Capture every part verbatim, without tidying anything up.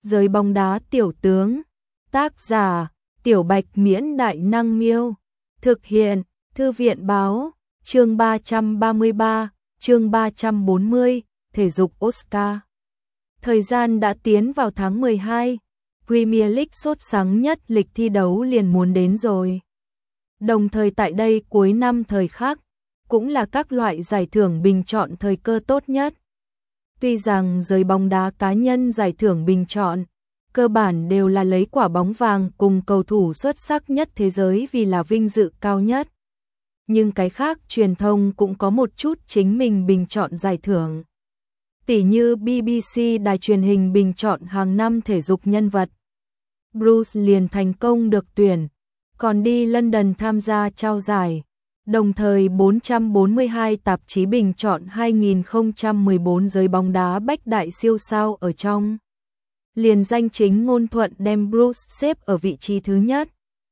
Giới bóng đá tiểu tướng. Tác giả: Tiểu Bạch Miễn Đại Năng Miêu. Thực hiện: Thư viện Báo. Chương ba trăm ba mươi ba, chương ba trăm bốn mươi, thể dục Oscar. Thời gian đã tiến vào tháng mười hai, Premier League sốt sắng nhất lịch thi đấu liền muốn đến rồi. Đồng thời tại đây cuối năm thời khắc, cũng là các loại giải thưởng bình chọn thời cơ tốt nhất. Tuy rằng giới bóng đá cá nhân giải thưởng bình chọn, cơ bản đều là lấy quả bóng vàng cùng cầu thủ xuất sắc nhất thế giới vì là vinh dự cao nhất. Nhưng cái khác truyền thông cũng có một chút chính mình bình chọn giải thưởng. Tỉ như bê bê xê đài truyền hình bình chọn hàng năm thể dục nhân vật. Bruce liền thành công được tuyển, còn đi London tham gia trao giải. Đồng thời bốn trăm bốn mươi hai tạp chí bình chọn hai không một bốn giới bóng đá bách đại siêu sao ở trong. Liền danh chính ngôn thuận đem Bruce xếp ở vị trí thứ nhất.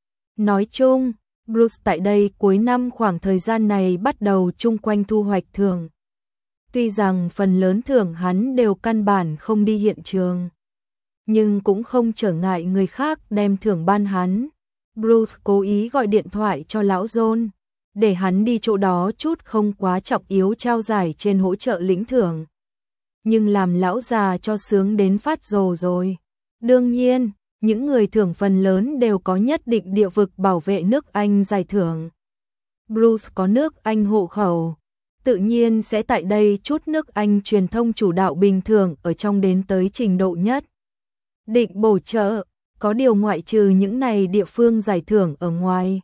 Nói chung, Bruce tại đây cuối năm khoảng thời gian này bắt đầu chung quanh thu hoạch thưởng. Tuy rằng phần lớn thưởng hắn đều căn bản không đi hiện trường, nhưng cũng không trở ngại người khác đem thưởng ban hắn. Bruce cố ý gọi điện thoại cho lão John, để hắn đi chỗ đó chút không quá trọng yếu trao giải trên hỗ trợ lĩnh thưởng. Nhưng làm lão già cho sướng đến phát rồ rồi. Đương nhiên, những người thưởng phần lớn đều có nhất định địa vực bảo vệ nước Anh giải thưởng. Bruce có nước Anh hộ khẩu, tự nhiên sẽ tại đây chút nước Anh truyền thông chủ đạo bình thường ở trong đến tới trình độ nhất định bổ trợ, có điều ngoại trừ những này địa phương giải thưởng ở ngoài.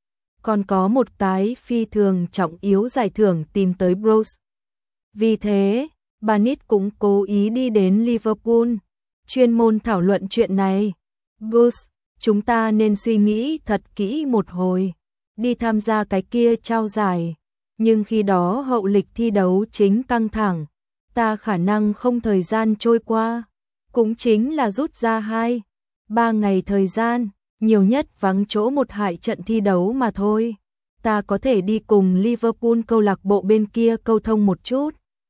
Còn có một cái phi thường trọng yếu giải thưởng tìm tới Bruce. Vì thế, Barnett cũng cố ý đi đến Liverpool, chuyên môn thảo luận chuyện này. Bruce, chúng ta nên suy nghĩ thật kỹ một hồi, đi tham gia cái kia trao giải. Nhưng khi đó hậu lịch thi đấu chính căng thẳng, ta khả năng không thời gian trôi qua, cũng chính là rút ra hai, ba ngày thời gian, nhiều nhất vắng chỗ một hai trận thi đấu mà thôi. Ta có thể đi cùng Liverpool câu lạc bộ bên kia câu thông một chút.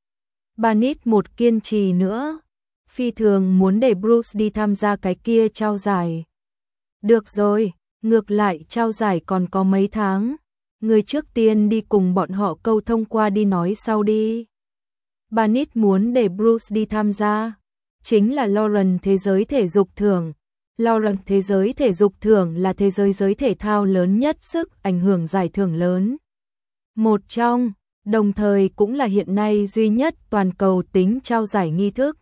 Barnett một kiên trì nữa, phi thường muốn để Bruce đi tham gia cái kia trao giải. Được rồi, ngược lại trao giải còn có mấy tháng, người trước tiên đi cùng bọn họ câu thông qua đi nói sau đi. Barnett muốn để Bruce đi tham gia, chính là Lauren Thế giới thể dục thưởng. Lauren Thế giới thể dục thưởng là thế giới giới thể thao lớn nhất sức ảnh hưởng giải thưởng lớn. Một trong, đồng thời cũng là hiện nay duy nhất toàn cầu tính trao giải nghi thức.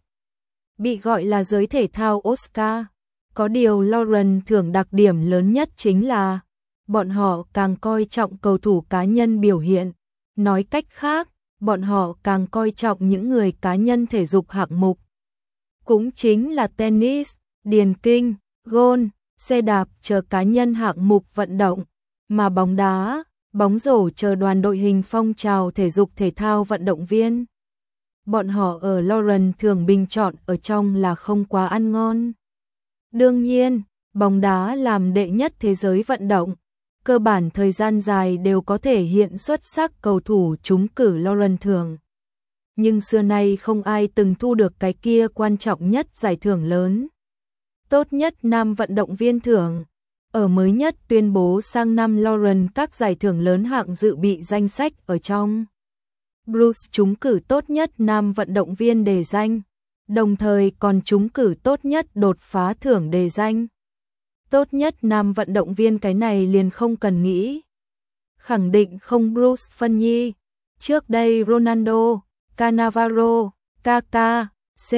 Bị gọi là giới thể thao Oscar. Có điều Lauren thưởng đặc điểm lớn nhất chính là bọn họ càng coi trọng cầu thủ cá nhân biểu hiện. Nói cách khác, bọn họ càng coi trọng những người cá nhân thể dục hạng mục. Cũng chính là tennis, điền kinh, golf, xe đạp chờ cá nhân hạng mục vận động, mà bóng đá, bóng rổ chờ đoàn đội hình phong trào thể dục thể thao vận động viên. Bọn họ ở Lauren thường bình chọn ở trong là không quá ăn ngon. Đương nhiên, bóng đá làm đệ nhất thế giới vận động, cơ bản thời gian dài đều có thể hiện xuất sắc cầu thủ trúng cử Lauren thưởng. Nhưng xưa nay không ai từng thu được cái kia quan trọng nhất giải thưởng lớn. Tốt nhất nam vận động viên thưởng. Ở mới nhất tuyên bố sang năm Lauren các giải thưởng lớn hạng dự bị danh sách ở trong. Bruce trúng cử tốt nhất nam vận động viên đề danh, đồng thời còn trúng cử tốt nhất đột phá thưởng đề danh. Tốt nhất nam vận động viên cái này liền không cần nghĩ. Khẳng định không Bruce phân nhi. Trước đây Ronaldo, Cannavaro, Kaká, C,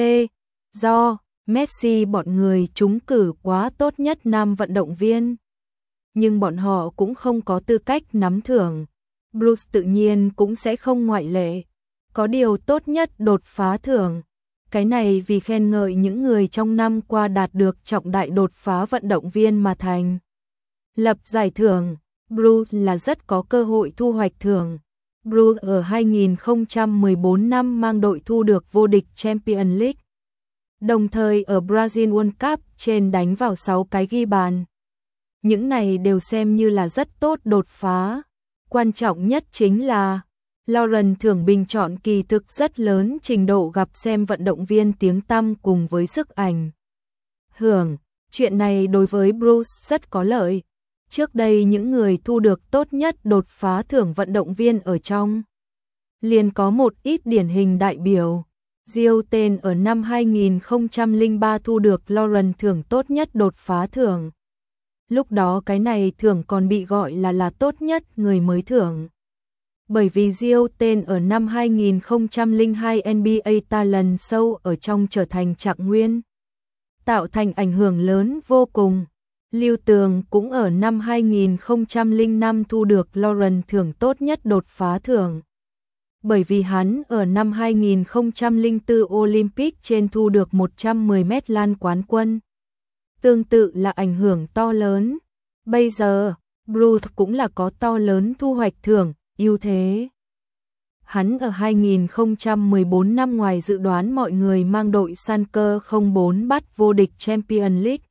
do Messi bọn người trúng cử quá tốt nhất nam vận động viên. Nhưng bọn họ cũng không có tư cách nắm thưởng. Bruce tự nhiên cũng sẽ không ngoại lệ. Có điều tốt nhất đột phá thưởng. Cái này vì khen ngợi những người trong năm qua đạt được trọng đại đột phá vận động viên mà thành. Lập giải thưởng, Bruce là rất có cơ hội thu hoạch thưởng. Bruce ở hai không một bốn năm mang đội thu được vô địch Champions League. Đồng thời ở Brazil World Cup trên đánh vào sáu cái ghi bàn. Những này đều xem như là rất tốt đột phá. Quan trọng nhất chính là Lauren thưởng bình chọn kỳ thực rất lớn trình độ gặp xem vận động viên tiếng tăm cùng với sức ảnh. hưởng. Chuyện này đối với Bruce rất có lợi. Trước đây những người thu được tốt nhất đột phá thưởng vận động viên ở trong liền có một ít điển hình đại biểu. Jill tên ở năm hai nghìn không trăm lẻ ba thu được Lauren thưởng tốt nhất đột phá thưởng. Lúc đó cái này thưởng còn bị gọi là là tốt nhất người mới thưởng. Bởi vì Jill tên ở năm hai nghìn không trăm lẻ hai N B A Talent Show ở trong trở thành trạng nguyên, tạo thành ảnh hưởng lớn vô cùng. Lưu Tường cũng ở năm hai nghìn không trăm lẻ năm thu được Lauren thưởng tốt nhất đột phá thưởng. Bởi vì hắn ở năm hai nghìn không trăm lẻ bốn Olympic trên thu được một trăm mười mét lan quán quân. Tương tự là ảnh hưởng to lớn. Bây giờ, Bruce cũng là có to lớn thu hoạch thưởng, ưu thế. Hắn ở hai nghìn không trăm mười bốn năm ngoài dự đoán mọi người mang đội Sanker không bốn bắt vô địch Champions League.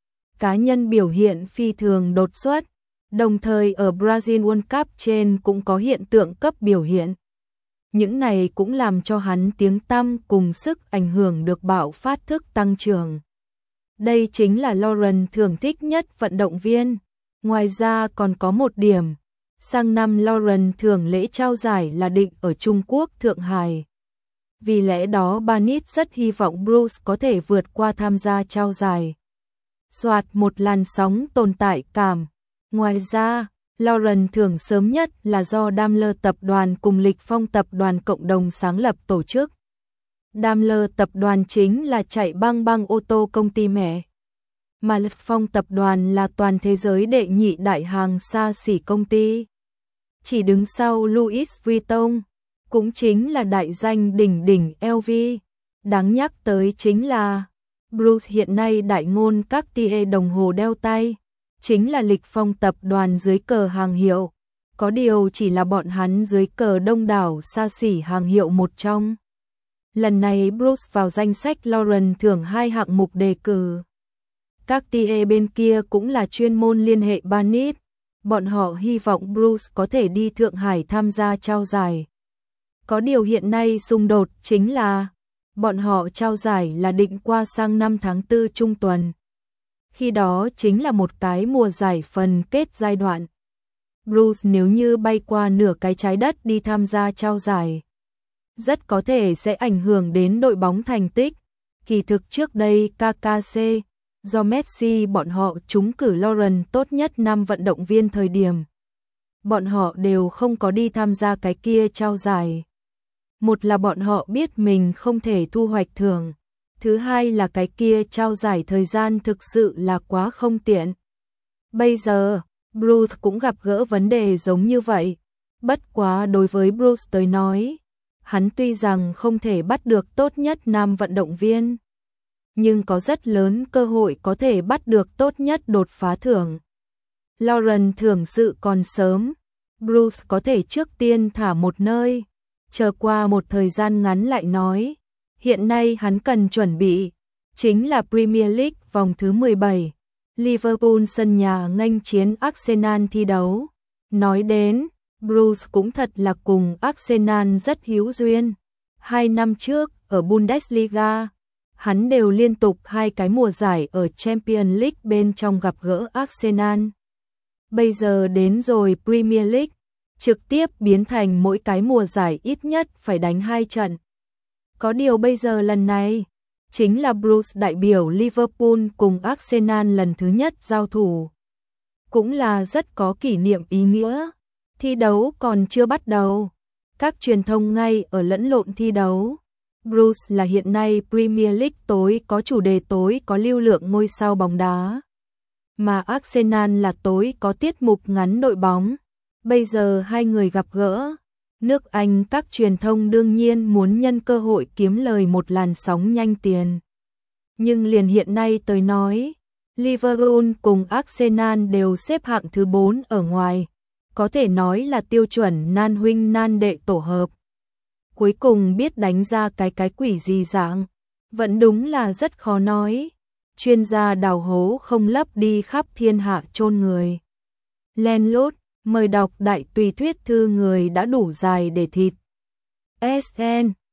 Cá nhân biểu hiện phi thường đột xuất, đồng thời ở Brazil World Cup trên cũng có hiện tượng cấp biểu hiện. Những này cũng làm cho hắn tiếng tăm cùng sức ảnh hưởng được bạo phát thức tăng trưởng. Đây chính là Lauren thưởng thích nhất vận động viên. Ngoài ra còn có một điểm, sang năm Lauren thưởng lễ trao giải là định ở Trung Quốc Thượng Hải. Vì lẽ đó Barnett rất hy vọng Bruce có thể vượt qua tham gia trao giải. Soạt một làn sóng tồn tại cảm. Ngoài ra, Lauren thưởng sớm nhất là do Daimler tập đoàn cùng Lịch Phong tập đoàn cộng đồng sáng lập tổ chức. Daimler tập đoàn chính là chạy băng băng ô tô công ty mẹ, mà Lịch Phong tập đoàn là toàn thế giới đệ nhị đại hàng xa xỉ công ty. Chỉ đứng sau Louis Vuitton, cũng chính là đại danh đỉnh đỉnh L V. Đáng nhắc tới chính là Bruce hiện nay đại ngôn Cartier đồng hồ đeo tay, chính là Lịch Phong tập đoàn dưới cờ hàng hiệu. Có điều chỉ là bọn hắn dưới cờ đông đảo xa xỉ hàng hiệu một trong. Lần này Bruce vào danh sách Lauren thưởng hai hạng mục đề cử. Cartier bên kia cũng là chuyên môn liên hệ Barnett. Bọn họ hy vọng Bruce có thể đi Thượng Hải tham gia trao giải. Có điều hiện nay xung đột chính là bọn họ trao giải là định qua sang năm tháng tư trung tuần. Khi đó chính là một cái mùa giải phần kết giai đoạn. Bruce nếu như bay qua nửa cái trái đất đi tham gia trao giải, rất có thể sẽ ảnh hưởng đến đội bóng thành tích. Kỳ thực trước đây K K C, do Messi bọn họ trúng cử Lauren tốt nhất năm vận động viên thời điểm, bọn họ đều không có đi tham gia cái kia trao giải. Một là bọn họ biết mình không thể thu hoạch thưởng, thứ hai là cái kia trao giải thời gian thực sự là quá không tiện. Bây giờ, Bruce cũng gặp gỡ vấn đề giống như vậy. Bất quá đối với Bruce tới nói, hắn tuy rằng không thể bắt được tốt nhất nam vận động viên, nhưng có rất lớn cơ hội có thể bắt được tốt nhất đột phá thưởng. Lauren thưởng sự còn sớm, Bruce có thể trước tiên thả một nơi, chờ qua một thời gian ngắn lại nói. Hiện nay hắn cần chuẩn bị, chính là Premier League vòng thứ mười bảy. Liverpool sân nhà nghênh chiến Arsenal thi đấu. Nói đến, Bruce cũng thật là cùng Arsenal rất hữu duyên. Hai năm trước, ở Bundesliga, hắn đều liên tục hai cái mùa giải ở Champions League bên trong gặp gỡ Arsenal. Bây giờ đến rồi Premier League, trực tiếp biến thành mỗi cái mùa giải ít nhất phải đánh hai trận. Có điều bây giờ lần này, chính là Bruce đại biểu Liverpool cùng Arsenal lần thứ nhất giao thủ. Cũng là rất có kỷ niệm ý nghĩa. Thi đấu còn chưa bắt đầu. Các truyền thông ngay ở lẫn lộn thi đấu. Bruce là hiện nay Premier League tối có chủ đề tối có lưu lượng ngôi sao bóng đá. Mà Arsenal là tối có tiết mục ngắn đội bóng. Bây giờ hai người gặp gỡ. Nước Anh các truyền thông đương nhiên muốn nhân cơ hội kiếm lời một làn sóng nhanh tiền. Nhưng liền hiện nay tới nói, Liverpool cùng Arsenal đều xếp hạng thứ bốn ở ngoài, có thể nói là tiêu chuẩn nan huynh nan đệ tổ hợp. Cuối cùng biết đánh ra cái cái quỷ gì dạng, vẫn đúng là rất khó nói. Chuyên gia đào hố không lấp đi khắp thiên hạ chôn người. Len lút, mời đọc đại tùy thuyết thư người đã đủ dài để thịt. ét en